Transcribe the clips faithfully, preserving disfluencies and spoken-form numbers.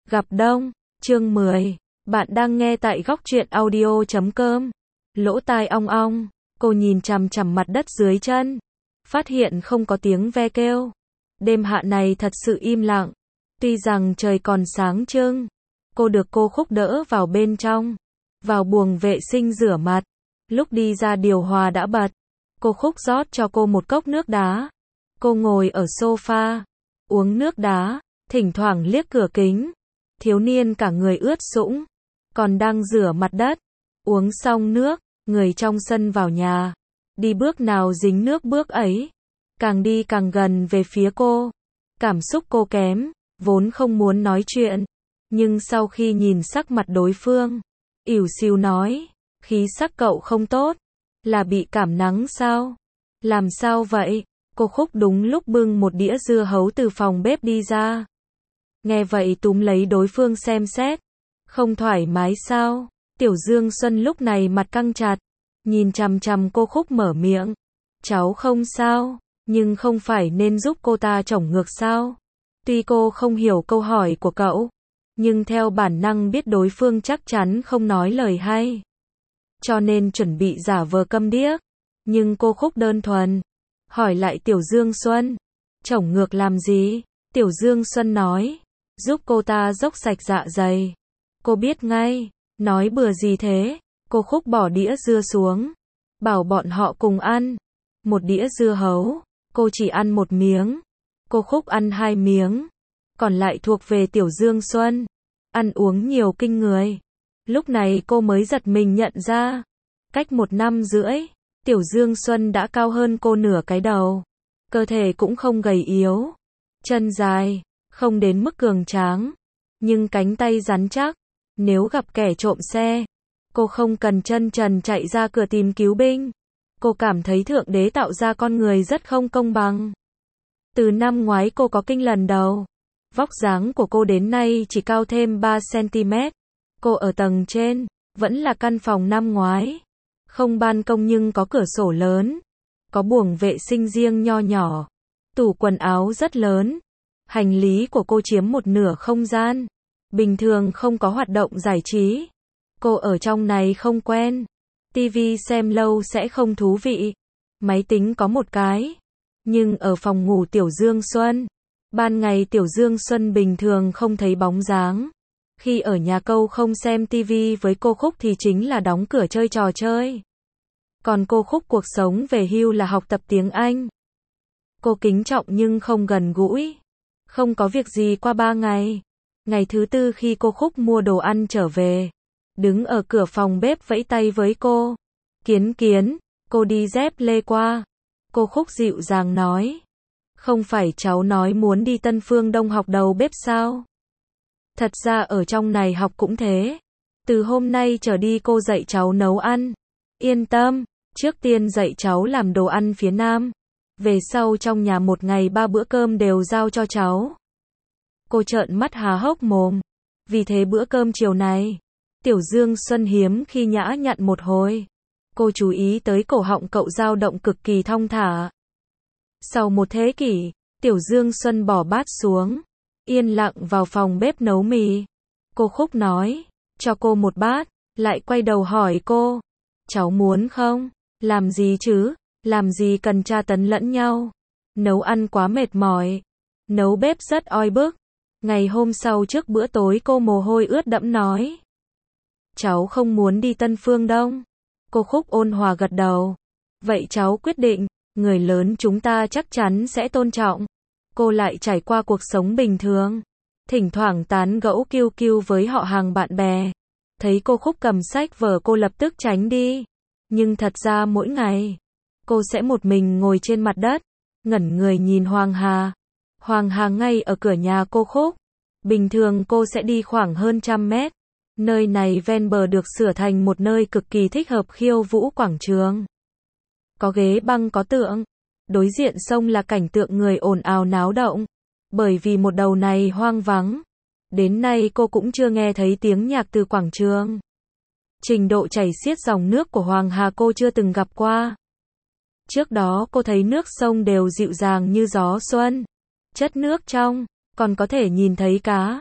Gặp Đông, chương mười. Bạn đang nghe tại góc truyện audio chấm com. Lỗ tai ong ong, cô nhìn chằm chằm mặt đất dưới chân, phát hiện không có tiếng ve kêu. Đêm hạ này thật sự im lặng, tuy rằng trời còn sáng trưng. Cô được cô Khúc đỡ vào bên trong, vào buồng vệ sinh rửa mặt. Lúc đi ra điều hòa đã bật, cô Khúc rót cho cô một cốc nước đá. Cô ngồi ở sofa, uống nước đá, thỉnh thoảng liếc cửa kính. Thiếu niên cả người ướt sũng, còn đang rửa mặt đất. Uống xong nước, người trong sân vào nhà. Đi bước nào dính nước bước ấy. Càng đi càng gần về phía cô. Cảm xúc cô kém, vốn không muốn nói chuyện. Nhưng sau khi nhìn sắc mặt đối phương, ỉu xìu nói, khí sắc cậu không tốt. Là bị cảm nắng sao? Làm sao vậy? Cô Khúc đúng lúc bưng một đĩa dưa hấu từ phòng bếp đi ra. Nghe vậy túm lấy đối phương xem xét. Không thoải mái sao? Tiểu Dương Xuân lúc này mặt căng chặt, nhìn chằm chằm cô Khúc mở miệng. Cháu không sao, nhưng không phải nên giúp cô ta chổng ngược sao? Tuy cô không hiểu câu hỏi của cậu, nhưng theo bản năng biết đối phương chắc chắn không nói lời hay. Cho nên chuẩn bị giả vờ câm điếc. Nhưng cô Khúc đơn thuần hỏi lại Tiểu Dương Xuân, chổng ngược làm gì? Tiểu Dương Xuân nói, giúp cô ta dốc sạch dạ dày. Cô biết ngay, nói bừa gì thế? Cô Khúc bỏ đĩa dưa xuống, bảo bọn họ cùng ăn. Một đĩa dưa hấu, cô chỉ ăn một miếng. Cô Khúc ăn hai miếng, còn lại thuộc về Tiểu Dương Xuân. Ăn uống nhiều kinh người. Lúc này cô mới giật mình nhận ra, cách một năm rưỡi, Tiểu Dương Xuân đã cao hơn cô nửa cái đầu. Cơ thể cũng không gầy yếu, chân dài, không đến mức cường tráng, nhưng cánh tay rắn chắc. Nếu gặp kẻ trộm xe, cô không cần chân trần chạy ra cửa tìm cứu binh. Cô cảm thấy Thượng Đế tạo ra con người rất không công bằng. Từ năm ngoái cô có kinh lần đầu, vóc dáng của cô đến nay chỉ cao thêm ba xăng ti mét. Cô ở tầng trên, vẫn là căn phòng năm ngoái. Không ban công nhưng có cửa sổ lớn, có buồng vệ sinh riêng nho nhỏ, tủ quần áo rất lớn. Hành lý của cô chiếm một nửa không gian. Bình thường không có hoạt động giải trí. Cô ở trong này không quen. tivi xem lâu sẽ không thú vị. Máy tính có một cái. Nhưng ở phòng ngủ Tiểu Dương Xuân, ban ngày Tiểu Dương Xuân bình thường không thấy bóng dáng. Khi ở nhà câu không xem tivi với cô Khúc thì chính là đóng cửa chơi trò chơi. Còn cô Khúc cuộc sống về hưu là học tập tiếng Anh. Cô kính trọng nhưng không gần gũi. Không có việc gì qua ba ngày. Ngày thứ tư khi cô Khúc mua đồ ăn trở về, đứng ở cửa phòng bếp vẫy tay với cô. Kiến Kiến, cô đi dép lê qua. Cô Khúc dịu dàng nói, không phải cháu nói muốn đi Tân Phương Đông học đầu bếp sao? Thật ra ở trong này học cũng thế. Từ hôm nay trở đi cô dạy cháu nấu ăn. Yên tâm, trước tiên dạy cháu làm đồ ăn phía Nam. Về sau trong nhà một ngày ba bữa cơm đều giao cho cháu. Cô trợn mắt há hốc mồm. Vì thế bữa cơm chiều này, Tiểu Dương Xuân hiếm khi nhã nhặn một hồi. Cô chú ý tới cổ họng cậu dao động cực kỳ thong thả. Sau một thế kỷ, Tiểu Dương Xuân bỏ bát xuống, yên lặng vào phòng bếp nấu mì. Cô Khúc nói, cho cô một bát, lại quay đầu hỏi cô, cháu muốn không? Làm gì chứ? Làm gì cần tra tấn lẫn nhau? Nấu ăn quá mệt mỏi. Nấu bếp rất oi bức. Ngày hôm sau trước bữa tối cô mồ hôi ướt đẫm nói, cháu không muốn đi Tân Phương Đông. Cô Khúc ôn hòa gật đầu. Vậy cháu quyết định, người lớn chúng ta chắc chắn sẽ tôn trọng. Cô lại trải qua cuộc sống bình thường, thỉnh thoảng tán gẫu kiêu kiêu với họ hàng bạn bè. Thấy cô Khúc cầm sách vở cô lập tức tránh đi. Nhưng thật ra mỗi ngày, cô sẽ một mình ngồi trên mặt đất, ngẩn người nhìn Hoàng Hà. Hoàng Hà ngay ở cửa nhà cô Khúc. Bình thường cô sẽ đi khoảng hơn trăm mét. Nơi này ven bờ được sửa thành một nơi cực kỳ thích hợp khiêu vũ quảng trường. Có ghế băng có tượng. Đối diện sông là cảnh tượng người ồn ào náo động. Bởi vì một đầu này hoang vắng. Đến nay cô cũng chưa nghe thấy tiếng nhạc từ quảng trường. Trình độ chảy xiết dòng nước của Hoàng Hà cô chưa từng gặp qua. Trước đó cô thấy nước sông đều dịu dàng như gió xuân. Chất nước trong, còn có thể nhìn thấy cá.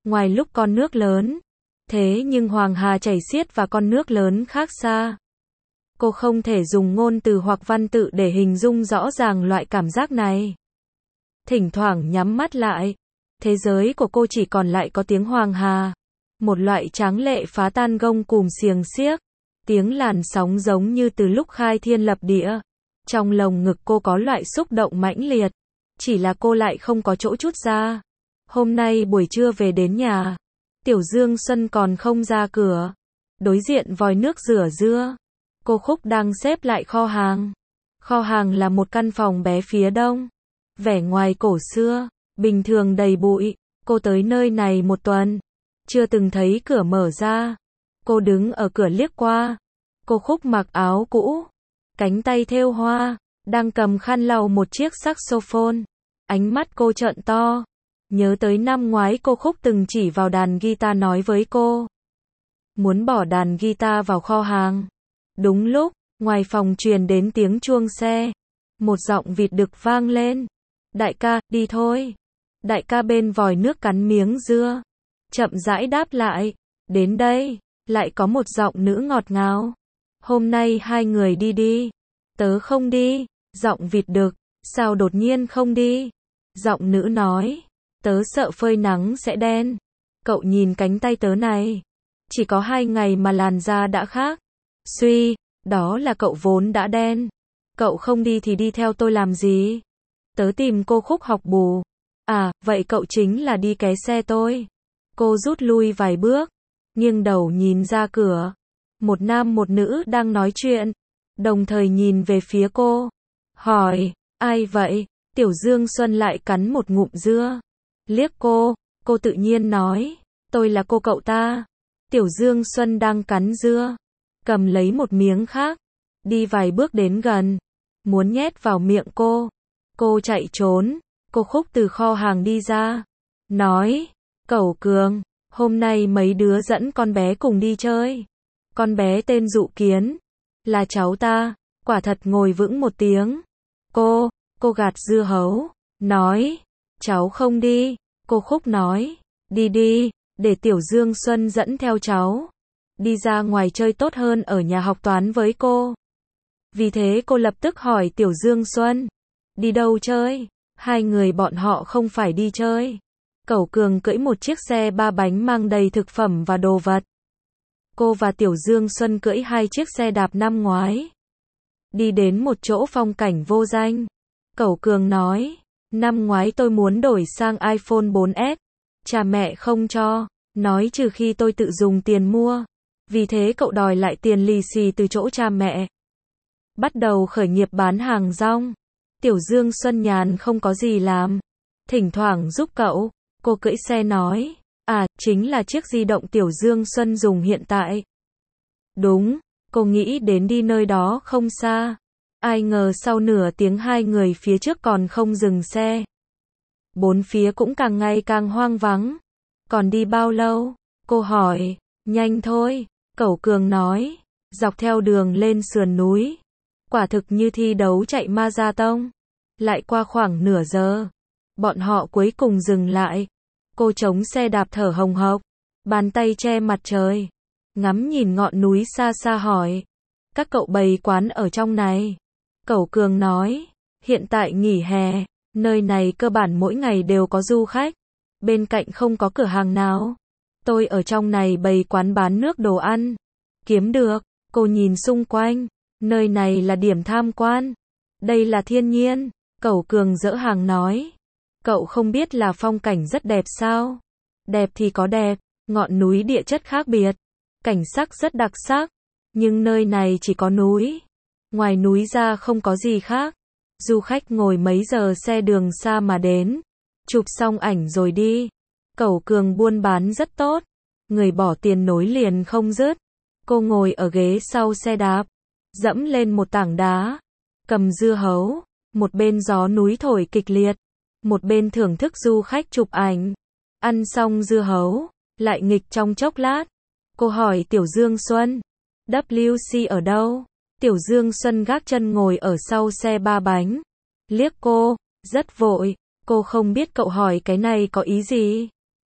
ngoài lúc con nước lớn. Thế nhưng Hoàng Hà chảy xiết và con nước lớn khác xa. Cô không thể dùng ngôn từ hoặc văn tự để hình dung rõ ràng loại cảm giác này. Thỉnh thoảng nhắm mắt lại, thế giới của cô chỉ còn lại có tiếng Hoàng Hà. Một loại tráng lệ phá tan gông cùm xiềng xiếc. Tiếng làn sóng giống như từ lúc khai thiên lập địa. Trong lồng ngực cô có loại xúc động mãnh liệt. Chỉ là cô lại không có chỗ trút ra. Hôm nay buổi trưa về đến nhà, Tiểu Dương Xuân còn không ra cửa. Đối diện vòi nước rửa dưa, cô Khúc đang xếp lại kho hàng. Kho hàng là một căn phòng bé phía đông. Vẻ ngoài cổ xưa, bình thường đầy bụi. Cô tới nơi này một tuần, chưa từng thấy cửa mở ra. Cô đứng ở cửa liếc qua. Cô Khúc mặc áo cũ, cánh tay thêu hoa, đang cầm khăn lau một chiếc saxophone. Ánh mắt cô trợn to. Nhớ tới năm ngoái cô Khúc từng chỉ vào đàn guitar nói với cô. Muốn bỏ đàn guitar vào kho hàng. Đúng lúc, ngoài phòng truyền đến tiếng chuông xe. Một giọng vịt đực vang lên. Đại ca, đi thôi. Đại ca bên vòi nước cắn miếng dưa. Chậm rãi đáp lại. Đến đây, lại có một giọng nữ ngọt ngào. Hôm nay hai người đi đi. Tớ không đi. Giọng vịt đực. Sao đột nhiên không đi? Giọng nữ nói. Tớ sợ phơi nắng sẽ đen. Cậu nhìn cánh tay tớ này. Chỉ có hai ngày mà làn da đã khác. Suy, đó là cậu vốn đã đen. Cậu không đi thì đi theo tôi làm gì? Tớ tìm cô Khúc học bù. À, vậy cậu chính là đi ké xe tôi. Cô rút lui vài bước, nghiêng đầu nhìn ra cửa. Một nam một nữ đang nói chuyện, đồng thời nhìn về phía cô. Hỏi, ai vậy? Tiểu Dương Xuân lại cắn một ngụm dưa. Liếc cô, cô tự nhiên nói, tôi là cô cậu ta. Tiểu Dương Xuân đang cắn dưa, cầm lấy một miếng khác, đi vài bước đến gần, muốn nhét vào miệng cô. Cô chạy trốn. Cô Khúc từ kho hàng đi ra, nói, Cẩu Cường, hôm nay mấy đứa dẫn con bé cùng đi chơi. Con bé tên Dụ Kiến, là cháu ta, quả thật ngồi vững một tiếng. Cô, cô gạt dưa hấu, nói, cháu không đi. Cô Khúc nói, đi đi, để Tiểu Dương Xuân dẫn theo cháu. Đi ra ngoài chơi tốt hơn ở nhà học toán với cô. Vì thế cô lập tức hỏi Tiểu Dương Xuân, đi đâu chơi? Hai người bọn họ không phải đi chơi. Cẩu Cường cưỡi một chiếc xe ba bánh mang đầy thực phẩm và đồ vật. Cô và Tiểu Dương Xuân cưỡi hai chiếc xe đạp năm ngoái. Đi đến một chỗ phong cảnh vô danh. Cẩu Cường nói, năm ngoái tôi muốn đổi sang iPhone bốn S. Cha mẹ không cho, nói trừ khi tôi tự dùng tiền mua. Vì thế cậu đòi lại tiền lì xì từ chỗ cha mẹ. Bắt đầu khởi nghiệp bán hàng rong. Tiểu Dương Xuân nhàn không có gì làm, thỉnh thoảng giúp cậu. Cô cưỡi xe nói, à, chính là chiếc di động Tiểu Dương Xuân dùng hiện tại. Đúng, cô nghĩ đến đi nơi đó không xa. Ai ngờ sau nửa tiếng hai người phía trước còn không dừng xe. Bốn phía cũng càng ngày càng hoang vắng. Còn đi bao lâu? Cô hỏi. Nhanh thôi, Cẩu Cường nói. Dọc theo đường lên sườn núi. Quả thực như thi đấu chạy marathon. Lại qua khoảng nửa giờ. Bọn họ cuối cùng dừng lại. Cô chống xe đạp thở hồng hộc. Bàn tay che mặt trời. Ngắm nhìn ngọn núi xa xa hỏi. Các cậu bày quán ở trong này. Cẩu Cường nói. Hiện tại nghỉ hè. Nơi này cơ bản mỗi ngày đều có du khách. Bên cạnh không có cửa hàng nào. Tôi ở trong này bày quán bán nước đồ ăn. Kiếm được. Cô nhìn xung quanh. Nơi này là điểm tham quan. Đây là thiên nhiên. Cẩu Cường dỡ hàng nói. Cậu không biết là phong cảnh rất đẹp sao? Đẹp thì có đẹp. Ngọn núi địa chất khác biệt. Cảnh sắc rất đặc sắc. Nhưng nơi này chỉ có núi. Ngoài núi ra không có gì khác. Du khách ngồi mấy giờ xe đường xa mà đến. Chụp xong ảnh rồi đi. Cẩu Cường buôn bán rất tốt. Người bỏ tiền nối liền không dứt. Cô ngồi ở ghế sau xe đạp. Dẫm lên một tảng đá. Cầm dưa hấu. Một bên gió núi thổi kịch liệt. Một bên thưởng thức du khách chụp ảnh. Ăn xong dưa hấu. Lại nghịch trong chốc lát. Cô hỏi Tiểu Dương Xuân. vê kép xê ở đâu? Tiểu Dương Xuân gác chân ngồi ở sau xe ba bánh. Liếc cô. Rất vội. Cô không biết cậu hỏi cái này có ý gì.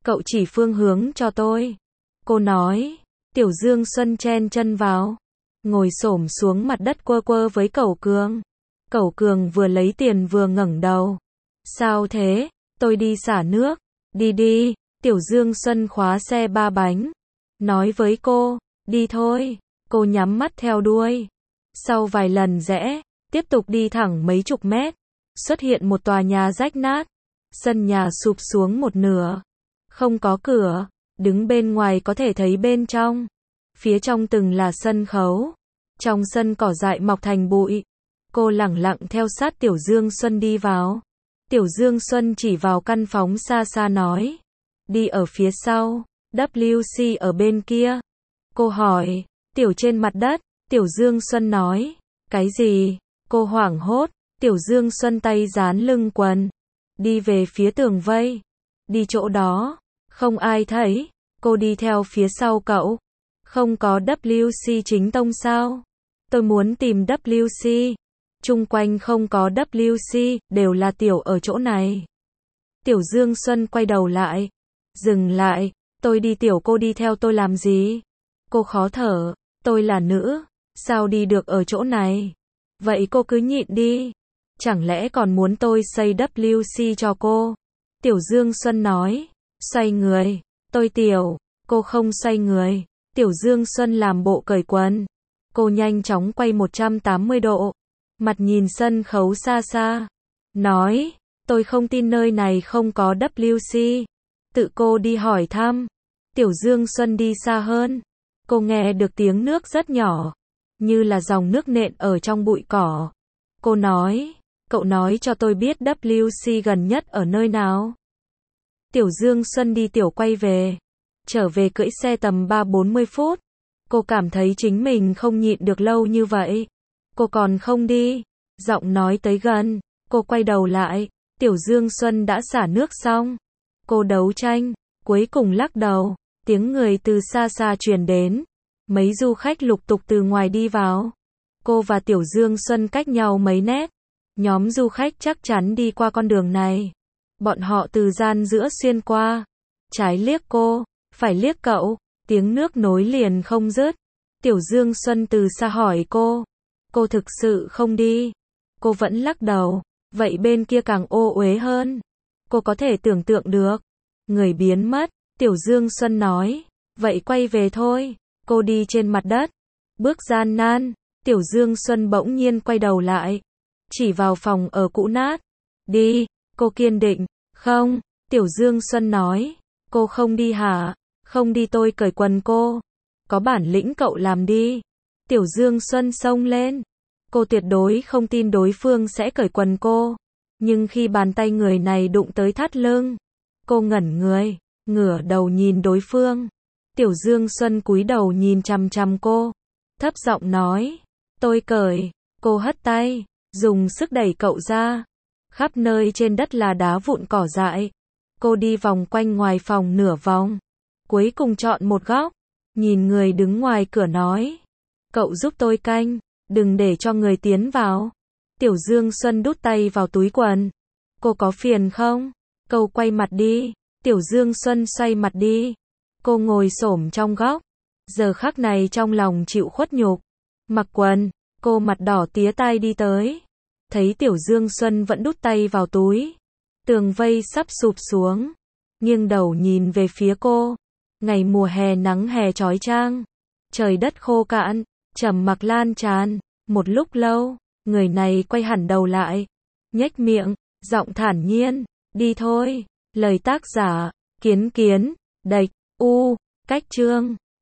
Cậu chỉ phương hướng cho tôi. Cô nói. Tiểu Dương Xuân chen chân vào, ngồi xổm xuống mặt đất quơ quơ với Cẩu Cường. Cẩu Cường vừa lấy tiền vừa ngẩng đầu. Sao thế? Tôi đi xả nước. Đi đi. Tiểu Dương Xuân khóa xe ba bánh, nói với cô. Đi thôi. Cô nhắm mắt theo đuôi. Sau vài lần rẽ, tiếp tục đi thẳng mấy chục mét, xuất hiện một tòa nhà rách nát. Sân nhà sụp xuống một nửa, không có cửa, đứng bên ngoài có thể thấy bên trong. Phía trong từng là sân khấu, trong sân cỏ dại mọc thành bụi. Cô lẳng lặng theo sát Tiểu Dương Xuân đi vào. Tiểu Dương Xuân chỉ vào căn phòng xa xa nói. Đi ở phía sau, W C ở bên kia. Cô hỏi. Tiểu trên mặt đất. Tiểu Dương Xuân nói. Cái gì? Cô hoảng hốt. Tiểu Dương Xuân tay dán lưng quần, đi về phía tường vây. Đi chỗ đó, không ai thấy. Cô đi theo phía sau cậu. Không có W C chính tông sao? Tôi muốn tìm W C. Chung quanh không có W C, đều là Tiểu ở chỗ này. Tiểu Dương Xuân quay đầu lại. Dừng lại. Tôi đi Tiểu, cô đi theo tôi làm gì? Cô khó thở. Tôi là nữ, sao đi được ở chỗ này? Vậy cô cứ nhịn đi. Chẳng lẽ còn muốn tôi xây W C cho cô? Tiểu Dương Xuân nói. Xoay người. Tôi Tiểu. Cô không xoay người. Tiểu Dương Xuân làm bộ cởi quần. Cô nhanh chóng quay một trăm tám mươi độ. Mặt nhìn sân khấu xa xa. Nói. Tôi không tin nơi này không có W C. Tự cô đi hỏi thăm. Tiểu Dương Xuân đi xa hơn. Cô nghe được tiếng nước rất nhỏ, như là dòng nước nện ở trong bụi cỏ. Cô nói. Cậu nói cho tôi biết W C gần nhất ở nơi nào. Tiểu Dương Xuân đi Tiểu quay về. Trở về cưỡi xe tầm ba bốn mươi phút. Cô cảm thấy chính mình không nhịn được lâu như vậy. Cô còn không đi. Giọng nói tới gần. Cô quay đầu lại. Tiểu Dương Xuân đã xả nước xong. Cô đấu tranh. Cuối cùng lắc đầu. Tiếng người từ xa xa truyền đến. Mấy du khách lục tục từ ngoài đi vào. Cô và Tiểu Dương Xuân cách nhau mấy nét. Nhóm du khách chắc chắn đi qua con đường này. Bọn họ từ gian giữa xuyên qua. Trái liếc cô, phải liếc cậu. Tiếng nước nối liền không dứt. Tiểu Dương Xuân từ xa hỏi cô. Cô thực sự không đi? Cô vẫn lắc đầu. Vậy bên kia càng ô uế hơn. Cô có thể tưởng tượng được. Người biến mất. Tiểu Dương Xuân nói. Vậy quay về thôi. Cô đi trên mặt đất. Bước gian nan. Tiểu Dương Xuân bỗng nhiên quay đầu lại. Chỉ vào phòng ở cũ nát. Đi. Cô kiên định. Không. Tiểu Dương Xuân nói. Cô không đi hả? Không đi tôi cởi quần cô. Có bản lĩnh cậu làm đi. Tiểu Dương Xuân xông lên. Cô tuyệt đối không tin đối phương sẽ cởi quần cô. Nhưng khi bàn tay người này đụng tới thắt lưng, cô ngẩn người, ngửa đầu nhìn đối phương. Tiểu Dương Xuân cúi đầu nhìn chằm chằm cô, thấp giọng nói. Tôi cởi. Cô hất tay, dùng sức đẩy cậu ra. Khắp nơi trên đất là đá vụn cỏ dại. Cô đi vòng quanh ngoài phòng nửa vòng. Cuối cùng chọn một góc. Nhìn người đứng ngoài cửa nói. Cậu giúp tôi canh. Đừng để cho người tiến vào. Tiểu Dương Xuân đút tay vào túi quần. Cô có phiền không? Cô quay mặt đi. Tiểu Dương Xuân xoay mặt đi. Cô ngồi xổm trong góc. Giờ khắc này trong lòng chịu khuất nhục. Mặc quần. Cô mặt đỏ tía tai đi tới. Thấy Tiểu Dương Xuân vẫn đút tay vào túi. Tường vây sắp sụp xuống. Nghiêng đầu nhìn về phía cô. Ngày mùa hè nắng hè chói chang. Trời đất khô cạn. Trầm mặc lan tràn. Một lúc lâu, người này quay hẳn đầu lại. Nhếch miệng, giọng thản nhiên. Đi thôi. Lời tác giả, Kiến Kiến, Đạch, U, Cách Chương.